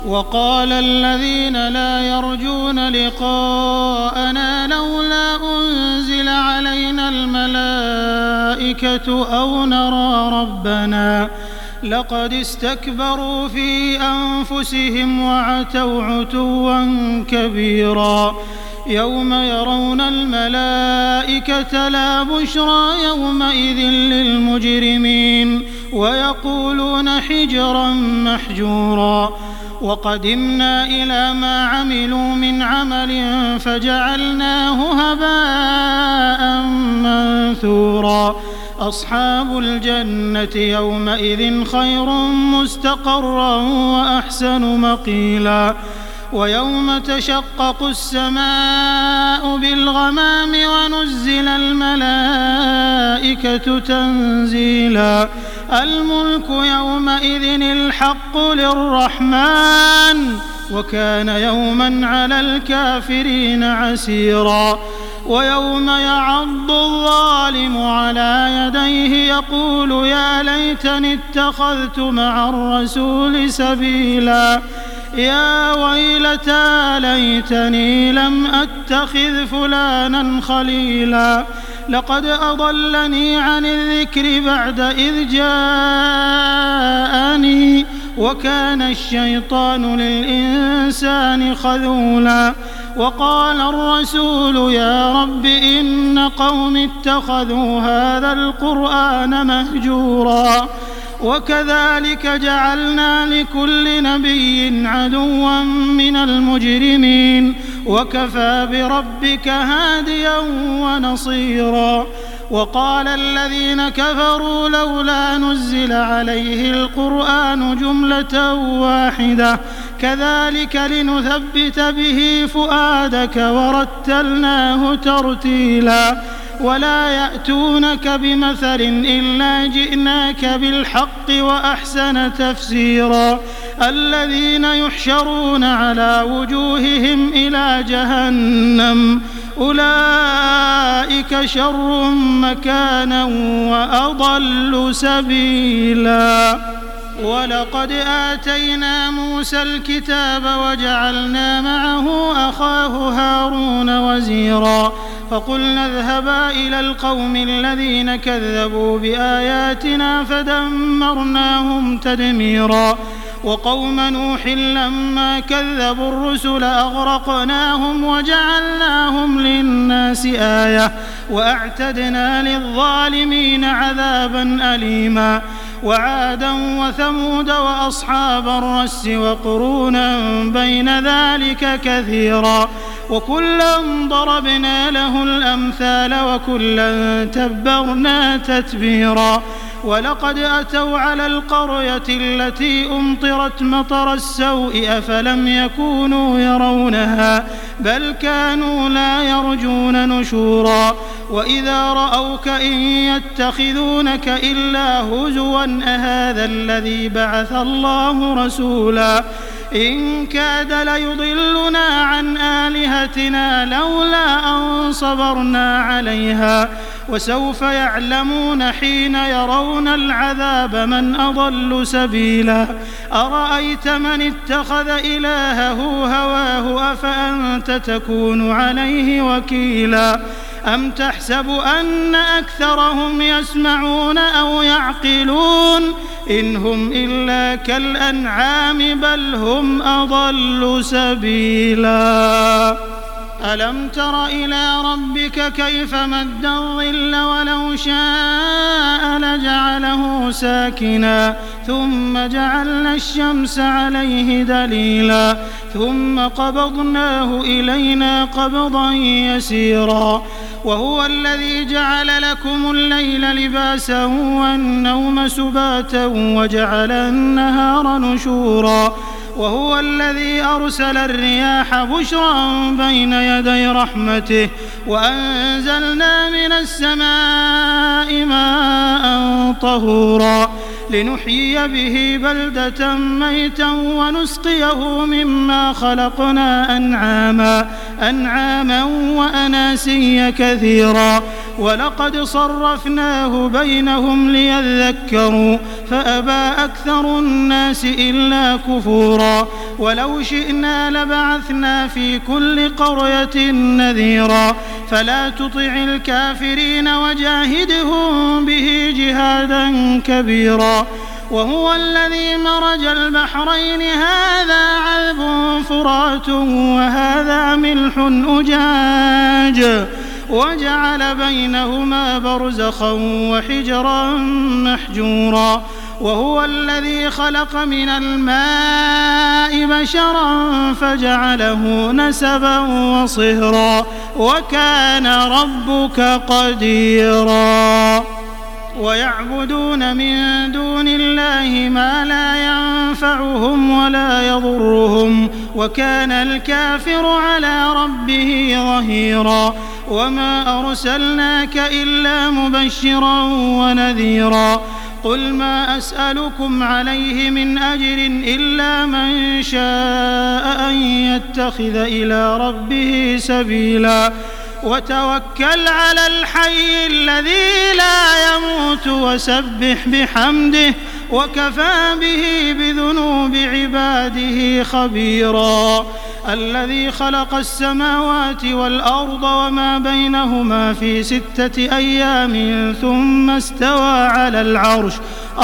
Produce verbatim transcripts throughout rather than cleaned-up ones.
وقال الذين لا يرجون لقاءنا لولا أنزل علينا الملائكة أو نرى ربنا لقد استكبروا في أنفسهم وعتوا عتوا كبيرا يوم يرون الملائكة لا بشرى يومئذ للمجرمين ويقولون حجرا محجورا وقدمنا إلى ما عملوا من عمل فجعلناه هباء منثورا أصحاب الجنة يومئذ خير مستقرا وأحسن مقيلا ويوم تشقق السماء بالغمام ونزل الملائكة تنزيلا الملك يومئذ الحق للرحمن وكان يوما على الكافرين عسيرا ويوم يعض الظالم على يديه يقول يا ليتني اتخذت مع الرسول سبيلا يا ويلتى ليتني لم أتخذ فلانا خليلا لقد أضلني عن الذكر بعد إذ جاءني وكان الشيطان للإنسان خذولا وقال الرسول يا رب إن قوم اتخذوا هذا القرآن مهجورا وكذلك جعلنا لكل نبي عدوا من المجرمين وكفى بربك هاديا ونصيرا وقال الذين كفروا لولا نزل عليه القرآن جملة واحدة كذلك لنثبت به فؤادك ورتلناه ترتيلا ولا يأتونك بمثل إلا جئناك بالحق وأحسن تفسيرا الذين يحشرون على وجوههم إلى جهنم أولئك شر مكانا وأضل سبيلا ولقد آتينا موسى الكتاب وجعلنا معه أخاه هارون وزيرا فقلنا اذهبا إلى القوم الذين كذبوا بآياتنا فدمرناهم تدميرا وقوم نوح لما كذبوا الرسل أغرقناهم وجعلناهم للناس آية وأعتدنا للظالمين عذابا أليما وعادا وثمود وأصحاب الرس وقرونا بين ذلك كثيرا وكلا ضربنا له الأمثال وكلا تبرنا تتبيرا ولقد أتوا على القرية التي أمطرت مطر السوء أفلم يكونوا يرونها بل كانوا لا يرجون نشورا وإذا رأوك إن يتخذونك إلا هزوا أهذا الذي بعث الله رسولا إن كاد ليضلنا عن آلهتنا لولا أن صبرنا عليها وسوف يعلمون حين يرون العذاب من أضل سبيلا أرأيت من اتخذ إلهه هواه أفأنت تكون عليه وكيلا أم تحسب أن أكثرهم يسمعون أو يعقلون إن هم إلا كالأنعام بل هم أضل سبيلا ألم تر إلى ربك كيف مد الظل ولو شاء لجعله ساكنا ثم جعلنا الشمس عليه دليلا ثم قبضناه إلينا قبضا يسيرا وهو الذي جعل لكم الليل لباسا والنوم سباتا وجعل النهار نشورا وهو الذي أرسل الرياح بشرا بين يدي رحمته وأنزلنا من السماء ماء طهورا لنحيي به بلدة ميتا ونسقيه مما خلقنا أنعاما أنعاما وأناسيا كثيرا ولقد صرفناه بينهم ليذكروا فأبى أكثر الناس إلا كفورا ولو شئنا لبعثنا في كل قرية نذيرا فلا تطع الكافرين وجاهدهم به جهادا كبيرا وهو الذي مرج البحرين هذا عذب فرات وهذا ملح أجاج وجعل بينهما برزخا وحجرا محجورا وهو الذي خلق من الماء بشرا فجعله نسبا وصهرا وكان ربك قديرا ويعبدون من دون الله ما لا ينفعهم ولا يضرهم وكان الكافر على ربه ظهيرا وما أرسلناك إلا مبشرا ونذيرا قل ما أسألكم عليه من أجر إلا من شاء أن يتخذ إلى ربه سبيلا وتوكل على الحي الذي لا يموت وسبح بحمده وكفى به بذنوب عباده خبيرا الذي خلق السماوات والأرض وما بينهما في ستة أيام ثم استوى على العرش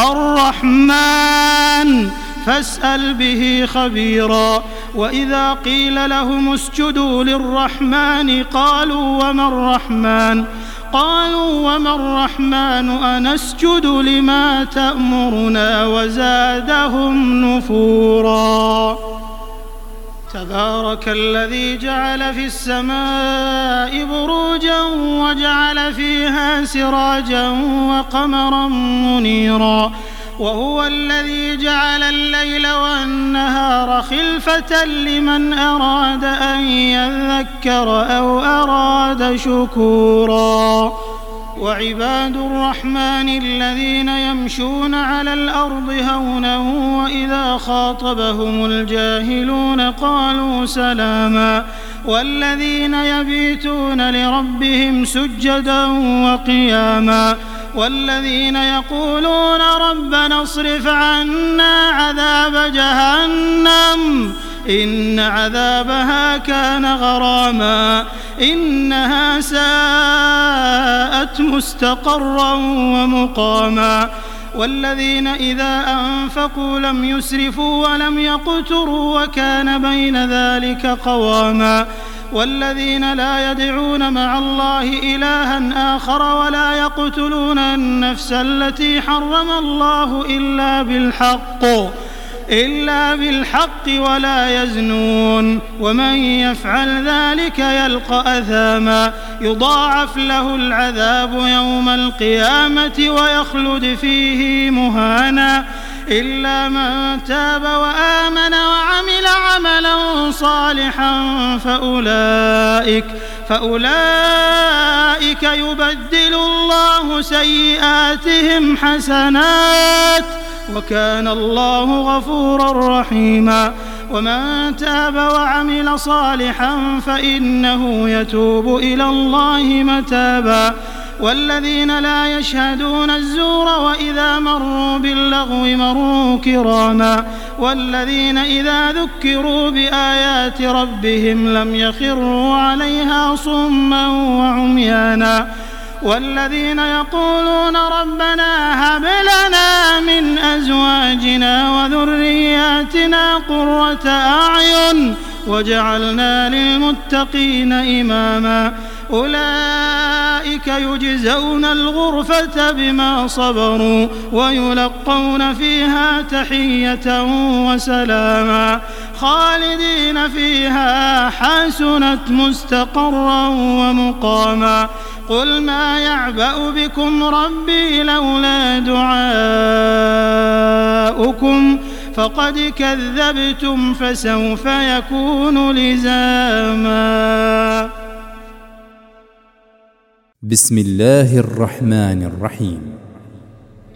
الرحمن فاسأل به خبيرا وإذا قيل لهم اسجدوا للرحمن قالوا وما الرحمن قالوا وما الرحمن أنسجد لما تأمرنا وزادهم نفورا تبارك الذي جعل في السماء بروجا وجعل فيها سراجا وقمرا منيرا وهو الذي جعل الليل والنهار خلفة لمن أراد أن يذكر أو أراد شكورا وعباد الرحمن الذين يمشون على الأرض هونا وإذا خاطبهم الجاهلون قالوا سلاما والذين يبيتون لربهم سجدا وقياما والذين يقولون ربنا اصرف عنا عذاب جهنم إن عذابها كان غراما إنها ساءت مستقرا ومقاما والذين إذا أنفقوا لم يسرفوا ولم يقتروا وكان بين ذلك قواما والذين لا يدعون مع الله إلها آخر ولا يقتلون النفس التي حرم الله إلا بالحق إلا بالحق ولا يزنون ومن يفعل ذلك يلقى أثاما يضاعف له العذاب يوم القيامة ويخلد فيه مهانا إلا من تاب وآمن وعمل عملا صالحا فأولئك فأولئك يبدل الله سيئاتهم حسنات وكان الله غفورا رحيما ومن تاب وعمل صالحا فإنه يتوب إلى الله متابا والذين لا يشهدون الزور وإذا مروا باللغو مروا كراما والذين إذا ذكروا بآيات ربهم لم يخروا عليها صما وعميانا والذين يقولون ربنا هب لنا من أزواجنا وذرياتنا قرة أعين وجعلنا للمتقين إماما أولئك يجزون الغرفة بما صبروا ويلقون فيها تحية وسلاما خالدين فيها حسنت مستقرا ومقاما قل ما يعبأ بكم ربي لولا دعاؤكم فقد كذبتم فسوف يكون لزاما. بسم الله الرحمن الرحيم.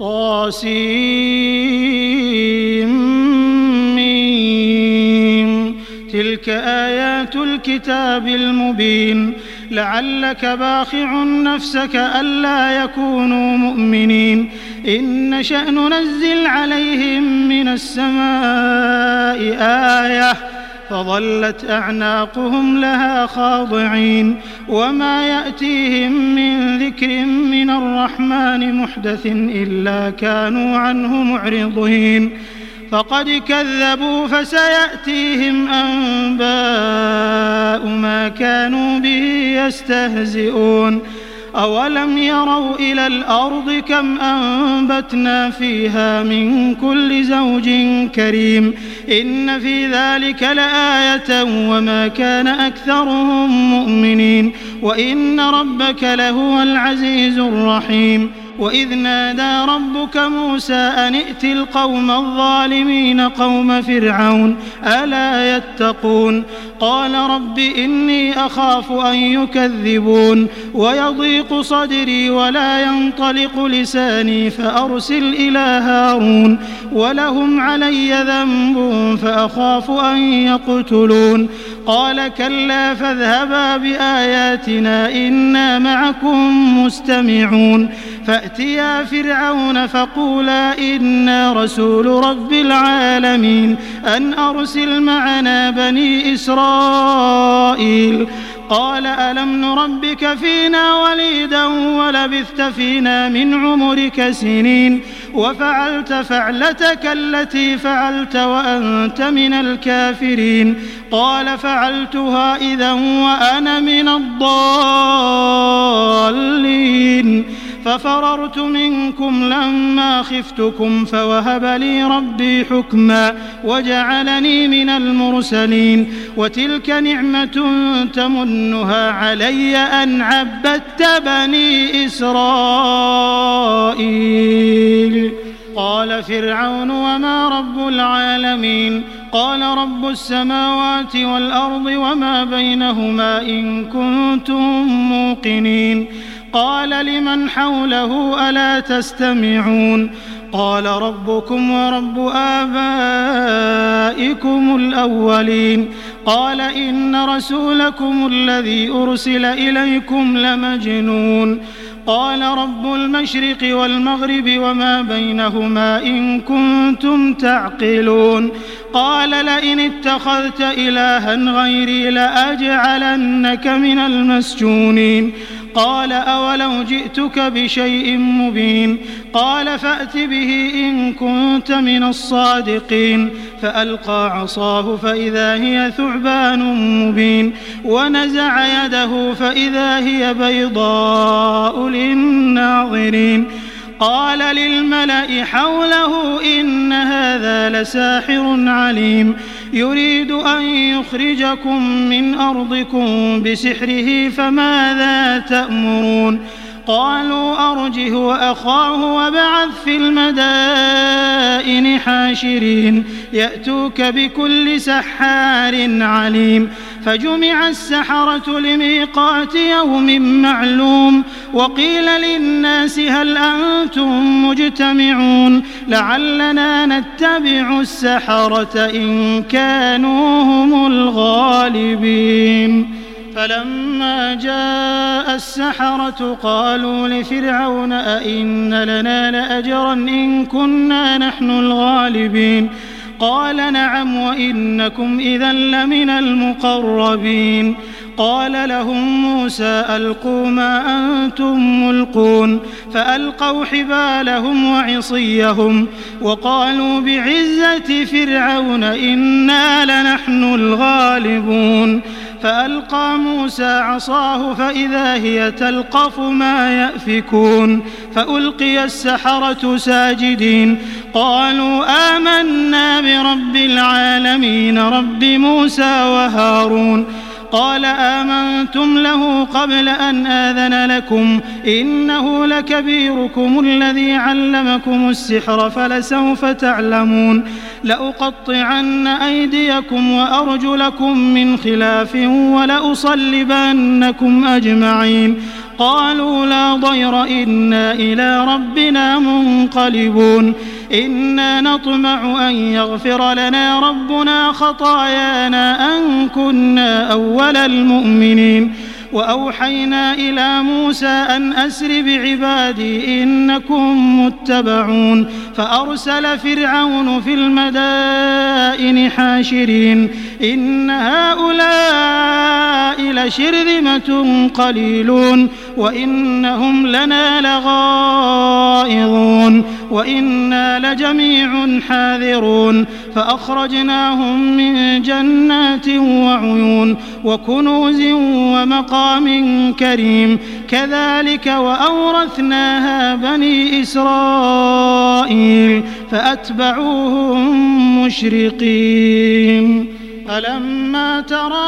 طاسيم تلك آيات الكتاب المبين لعلك باخع نفسك ألا يكونوا مؤمنين إن نشأ ننزل عليهم من السماء آية فظلت أعناقهم لها خاضعين وما يأتيهم من ذكر من الرحمن محدث إلا كانوا عنه معرضين فقد كذبوا فسيأتيهم أنباء ما كانوا به يستهزئون أولم يروا إلى الأرض كم أنبتنا فيها من كل زوج كريم إن في ذلك لآية وما كان أكثرهم مؤمنين وإن ربك لهو العزيز الرحيم وإذ نادى ربك موسى أن ائت القوم الظالمين قوم فرعون ألا يتقون قال رب إني أخاف أن يكذبون ويضيق صدري ولا ينطلق لساني فأرسل إلى هارون ولهم علي ذنب فأخاف أن يقتلون قال كلا فاذهبا بآياتنا إنا معكم مستمعون فأتيا فرعون فقولا إنا رسول رب العالمين أن أرسل معنا بني إسرائيل قال ألم نربك فينا وليدا ولبثت فينا من عمرك سنين وفعلت فعلتك التي فعلت وأنت من الكافرين قال فعلتها إذا وأنا من الضالين ففررت منكم لما خفتكم فوهب لي ربي حكما وجعلني من المرسلين وتلك نعمة تمنها علي أن عبدت بني إسرائيل قال فرعون وما رب العالمين قال رب السماوات والأرض وما بينهما إن كنتم موقنين قال لمن حوله ألا تستمعون قال ربكم ورب آبائكم الأولين قال إن رسولكم الذي أرسل إليكم لمجنون قال رب المشرق والمغرب وما بينهما إن كنتم تعقلون قال لئن اتخذت إلها غيري لأجعلنك من المسجونين قال أولو جئتك بشيء مبين قال فأت به إن كنت من الصادقين فألقى عصاه فإذا هي ثعبان مبين ونزع يده فإذا هي بيضاء للناظرين قال للملأ حوله إن هذا لساحر عليم يريد أن يخرجكم من أرضكم بسحره فماذا تأمرون قالوا أرجه وأخاه وابعث في المدائن حاشرين يأتوك بكل سحار عليم فجمع السحرة لميقات يوم معلوم وقيل للناس هل أنتم مجتمعون لعلنا نتبع السحرة إن كانوا هم الغالبين فلما جاء السحرة قالوا لفرعون أئن لنا لأجرا إن كنا نحن الغالبين قال نعم وإنكم إذا لمن المقربين قال لهم موسى ألقوا ما أنتم ملقون فألقوا حبالهم وعصيهم وقالوا بعزة فرعون إنا لنحن الغالبون فألقى موسى عصاه فإذا هي تلقف ما يأفكون فألقي السحرة ساجدين قالوا آمنا برب العالمين رب موسى وهارون قال آمنتم له قبل أن آذن لكم إنه لكبيركم الذي علمكم السحر فلسوف تعلمون لأقطعن أيديكم وأرجلكم من خلاف ولأصلبنكم أجمعين قالوا لا ضير إنا إلى ربنا منقلبون إنا نطمع أن يغفر لنا ربنا خطايانا أن كنا أول المؤمنين وأوحينا إلى موسى أن أسر بعبادي إنكم متبعون فأرسل فرعون في المدائن حاشرين إن هؤلاء لشرذمة قليلون وإنهم لنا لغائظون وإنا لجميع حاذرون فأخرجناهم من جنات وعيون وكنوز ومقام كريم كذلك وأورثناها بني إسرائيل فأتبعوهم مشرقين فلما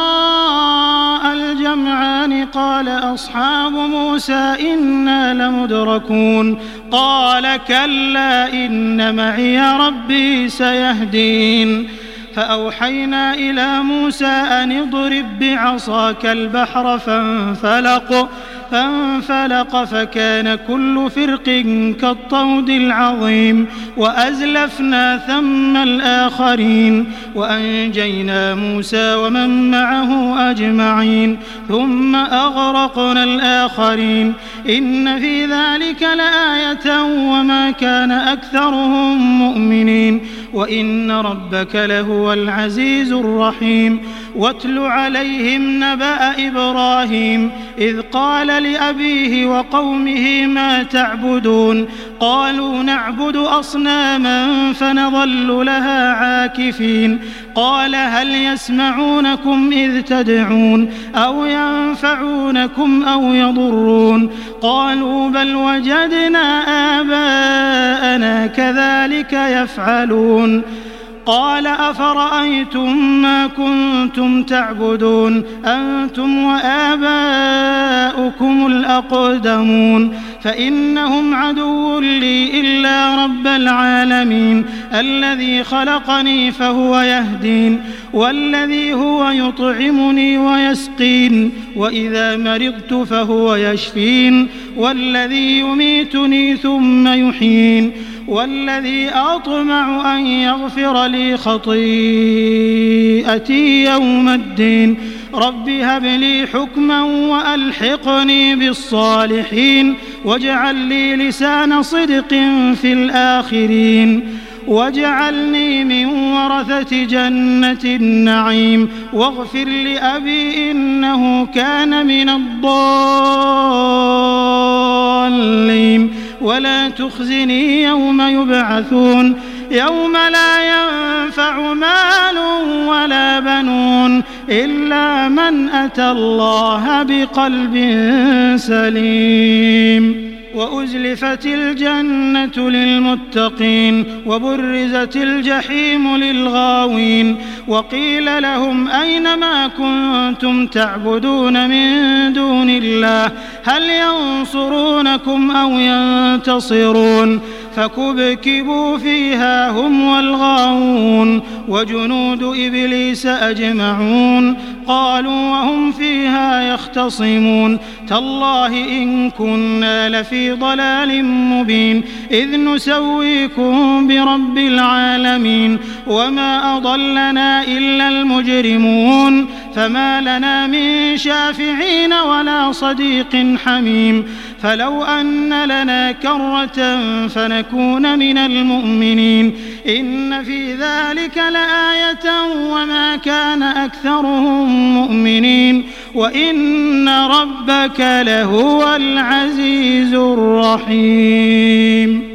تراءى الجمعان قال أصحاب موسى إنا لمدركون قال كلا إن معي ربي سيهدين فأوحينا إلى موسى أن اضرب بعصاك البحر فانفلق فانفلق فكان كل فرق كالطود العظيم وأزلفنا ثم الآخرين وأنجينا موسى ومن معه أجمعين ثم أغرقنا الآخرين إن في ذلك لآية وما كان أكثرهم مؤمنين وإن ربك لهو العزيز الرحيم واتل عليهم نبأ إبراهيم إذ قال لأبيه وقومه ما تعبدون قالوا نعبد أصناما فنظل لها عاكفين قال هل يسمعونكم إذ تدعون أو ينفعونكم أو يضرون قالوا بل وجدنا آباءنا كذلك يفعلون قال أفرأيتم ما كنتم تعبدون أنتم وآباؤكم الأقدمون فإنهم عدو لي إلا رب العالمين الذي خلقني فهو يهدين والذي هو يطعمني ويسقين وإذا مرضت فهو يشفين والذي يميتني ثم يحيين والذي أطمع أن يغفر لي خطيئتي يوم الدين رب هب لي حكما وألحقني بالصالحين واجعل لي لسان صدق في الآخرين واجعلني من ورثة جنة النعيم واغفر لأبي إنه كان من الضالين ولا تخزني يوم يبعثون يوم لا ينفع مال ولا بنون إلا من أتى الله بقلب سليم وأزلفت الجنة للمتقين وبرزت الجحيم للغاوين وقيل لهم أين ما كنتم تعبدون من دون الله هل ينصرونكم أو ينتصرون فكبكبوا فيها هم والغاوون وجنود إبليس أجمعون قالوا وهم فيها يختصمون تالله إن كنا لفي ضلال مبين إذ نسويكم برب العالمين وما أضلنا إلا المجرمون فما لنا من شافعين ولا صديق حميم فلو أن لنا كرة فنكون من المؤمنين إن في ذلك لآية وما كان أكثرهم مؤمنين وإن ربك لهو العزيز الرحيم.